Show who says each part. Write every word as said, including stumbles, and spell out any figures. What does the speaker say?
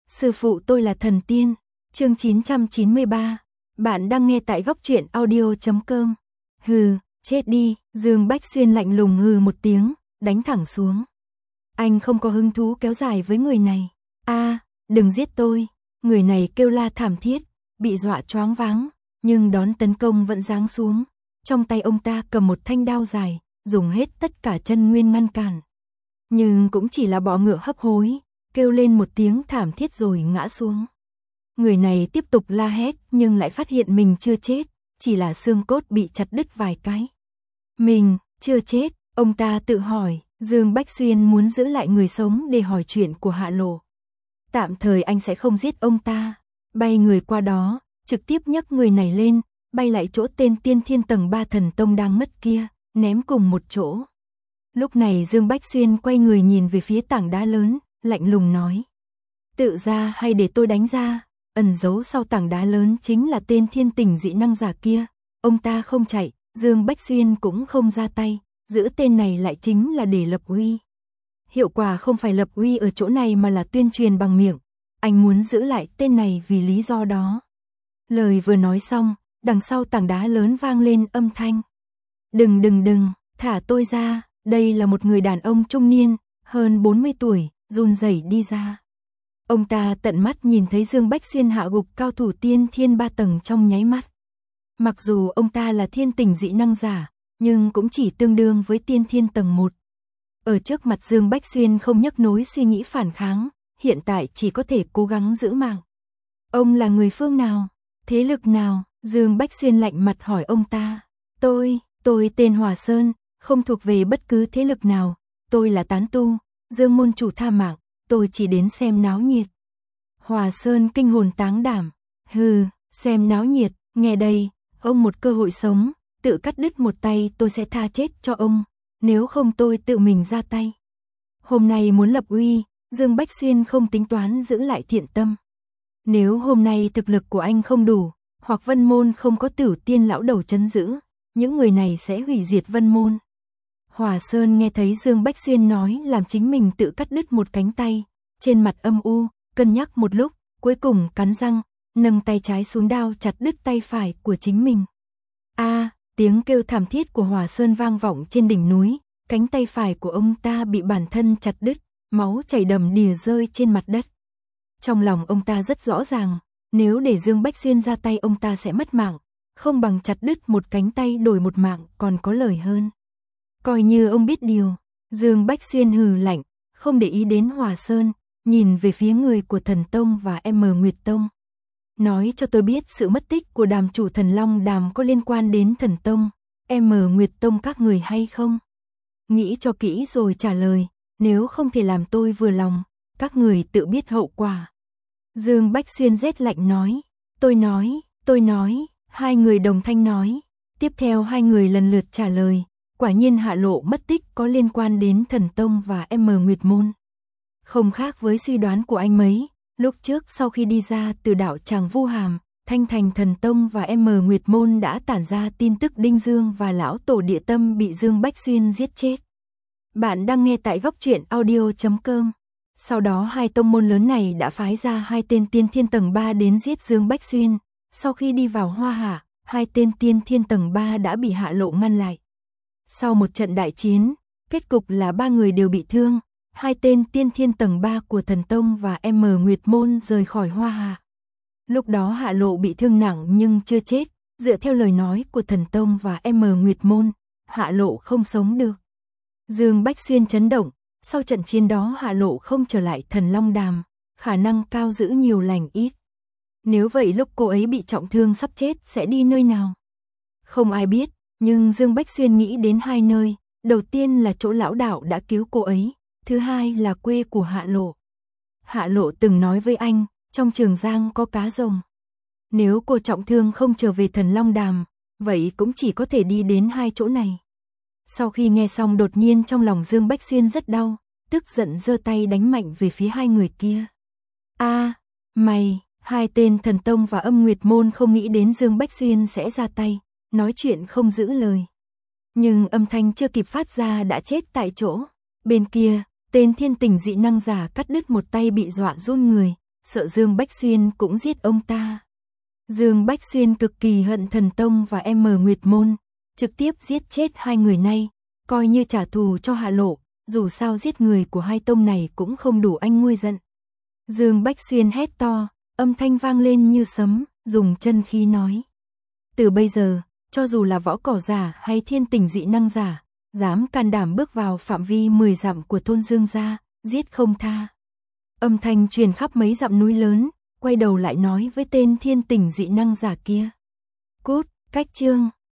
Speaker 1: Sư phụ tôi là thần tiên. Chương chín trăm chín mươi ba. Bạn đang nghe tại góc truyện audio chấm com. Hừ, chết đi, Dương Bách Xuyên lạnh lùng hừ một tiếng, đánh thẳng xuống. Anh không có hứng thú kéo dài với người này. A, đừng giết tôi. Người này kêu la thảm thiết, bị dọa choáng váng, nhưng đón tấn công vẫn giáng xuống. Trong tay ông ta cầm một thanh đao dài, dùng hết tất cả chân nguyên ngăn cản. Nhưng cũng chỉ là bọ ngựa hấp hối, kêu lên một tiếng thảm thiết rồi ngã xuống. Người này tiếp tục la hét nhưng lại phát hiện mình chưa chết, chỉ là xương cốt bị chặt đứt vài cái. Mình chưa chết, ông ta tự hỏi. Dương Bách Xuyên muốn giữ lại người sống để hỏi chuyện của Hạ Lộ. Tạm thời anh sẽ không giết ông ta. Bay người qua đó, trực tiếp nhấc người này lên, bay lại chỗ tên tiên thiên tầng ba thần tông đang mất kia, ném cùng một chỗ. Lúc này Dương Bách Xuyên quay người nhìn về phía tảng đá lớn, lạnh lùng nói. Tự ra hay để tôi đánh ra? Ẩn giấu sau tảng đá lớn chính là tên thiên tình dị năng giả kia. Ông ta không chạy, Dương Bách Xuyên cũng không ra tay. Giữ tên này lại chính là để lập uy. Hiệu quả không phải lập uy ở chỗ này mà là tuyên truyền bằng miệng. Anh muốn giữ lại tên này vì lý do đó. Lời vừa nói xong, đằng sau tảng đá lớn vang lên âm thanh. Đừng đừng đừng, thả tôi ra. Đây là một người đàn ông trung niên, hơn bốn mươi tuổi, run rẩy đi ra. Ông ta tận mắt nhìn thấy Dương Bách Xuyên hạ gục cao thủ tiên thiên ba tầng trong nháy mắt. Mặc dù ông ta là thiên tình dị năng giả, nhưng cũng chỉ tương đương với tiên thiên tầng một. Ở trước mặt Dương Bách Xuyên không nhấc nối suy nghĩ phản kháng, hiện tại chỉ có thể cố gắng giữ mạng. Ông là người phương nào? Thế lực nào? Dương Bách Xuyên lạnh mặt hỏi ông ta. Tôi, tôi tên Hòa Sơn, không thuộc về bất cứ thế lực nào. Tôi là tán tu, Dương môn chủ tha mạng, tôi chỉ đến xem náo nhiệt. Hòa Sơn kinh hồn táng đảm. Hừ, xem náo nhiệt, nghe đây, ông một cơ hội sống. Tự cắt đứt một tay tôi sẽ tha chết cho ông, nếu không tôi tự mình ra tay. Hôm nay muốn lập uy, Dương Bách Xuyên không tính toán giữ lại thiện tâm. Nếu hôm nay thực lực của anh không đủ, hoặc Vân Môn không có Tử Tiên lão đầu trấn giữ, những người này sẽ hủy diệt Vân Môn. Hòa Sơn nghe thấy Dương Bách Xuyên nói làm chính mình tự cắt đứt một cánh tay, trên mặt âm u, cân nhắc một lúc, cuối cùng cắn răng, nâng tay trái xuống đao chặt đứt tay phải của chính mình. A, tiếng kêu thảm thiết của Hòa Sơn vang vọng trên đỉnh núi, cánh tay phải của ông ta bị bản thân chặt đứt, máu chảy đầm đìa rơi trên mặt đất. Trong lòng ông ta rất rõ ràng, nếu để Dương Bách Xuyên ra tay ông ta sẽ mất mạng, không bằng chặt đứt một cánh tay đổi một mạng còn có lời hơn. Coi như ông biết điều, Dương Bách Xuyên hừ lạnh, không để ý đến Hòa Sơn, nhìn về phía người của Thần Tông và M Nguyệt Tông. Nói cho tôi biết sự mất tích của đàm chủ Thần Long Đàm có liên quan đến Thần Tông, M Nguyệt Tông các người hay không? Nghĩ cho kỹ rồi trả lời, nếu không thể làm tôi vừa lòng, các người tự biết hậu quả. Dương Bách Xuyên rét lạnh nói, tôi nói, tôi nói, hai người đồng thanh nói. Tiếp theo hai người lần lượt trả lời, quả nhiên Hạ Lộ mất tích có liên quan đến Thần Tông và M Nguyệt Môn. Không khác với suy đoán của anh mấy. Lúc trước sau khi đi ra từ đảo Tràng Vu Hàm, Thanh Thành Thần Tông và M Nguyệt Môn đã tản ra tin tức Đinh Dương và lão tổ Địa Tâm bị Dương Bách Xuyên giết chết. Bạn đang nghe tại góc truyện audio chấm com. Sau đó hai tông môn lớn này đã phái ra hai tên tiên thiên tầng ba đến giết Dương Bách Xuyên. Sau khi đi vào Hoa Hạ, hai tên tiên thiên tầng ba đã bị Hạ Lộ ngăn lại. Sau một trận đại chiến, kết cục là ba người đều bị thương. Hai tên tiên thiên tầng ba của Thần Tông và M Nguyệt Môn rời khỏi Hoa Hạ. Lúc đó Hạ Lộ bị thương nặng nhưng chưa chết, dựa theo lời nói của Thần Tông và M Nguyệt Môn, Hạ Lộ không sống được. Dương Bách Xuyên chấn động, sau trận chiến đó Hạ Lộ không trở lại Thần Long Đàm, khả năng cao giữ nhiều lành ít. Nếu vậy lúc cô ấy bị trọng thương sắp chết sẽ đi nơi nào? Không ai biết, nhưng Dương Bách Xuyên nghĩ đến hai nơi, đầu tiên là chỗ lão đạo đã cứu cô ấy. Thứ hai là quê của Hạ Lộ. Hạ Lộ từng nói với anh, trong Trường Giang có cá rồng. Nếu cô trọng thương không trở về Thần Long Đàm, vậy cũng chỉ có thể đi đến hai chỗ này. Sau khi nghe xong đột nhiên trong lòng Dương Bách Xuyên rất đau, tức giận giơ tay đánh mạnh về phía hai người kia. A, mày, hai tên Thần Tông và Âm Nguyệt Môn không nghĩ đến Dương Bách Xuyên sẽ ra tay, nói chuyện không giữ lời. Nhưng âm thanh chưa kịp phát ra đã chết tại chỗ. Bên kia, tên thiên tình dị năng giả cắt đứt một tay bị dọa run người, sợ Dương Bách Xuyên cũng giết ông ta. Dương Bách Xuyên cực kỳ hận Thần Tông và em M Nguyệt Môn, trực tiếp giết chết hai người này, coi như trả thù cho Hạ Lộ, dù sao giết người của hai tông này cũng không đủ anh nguôi giận. Dương Bách Xuyên hét to, âm thanh vang lên như sấm, dùng chân khí nói. Từ bây giờ, cho dù là võ cỏ giả hay thiên tình dị năng giả, dám can đảm bước vào phạm vi mười dặm của thôn Dương gia, giết không tha. Âm thanh truyền khắp mấy dặm núi lớn, quay đầu lại nói với tên thiên tình dị năng giả kia. Cút, cách chương.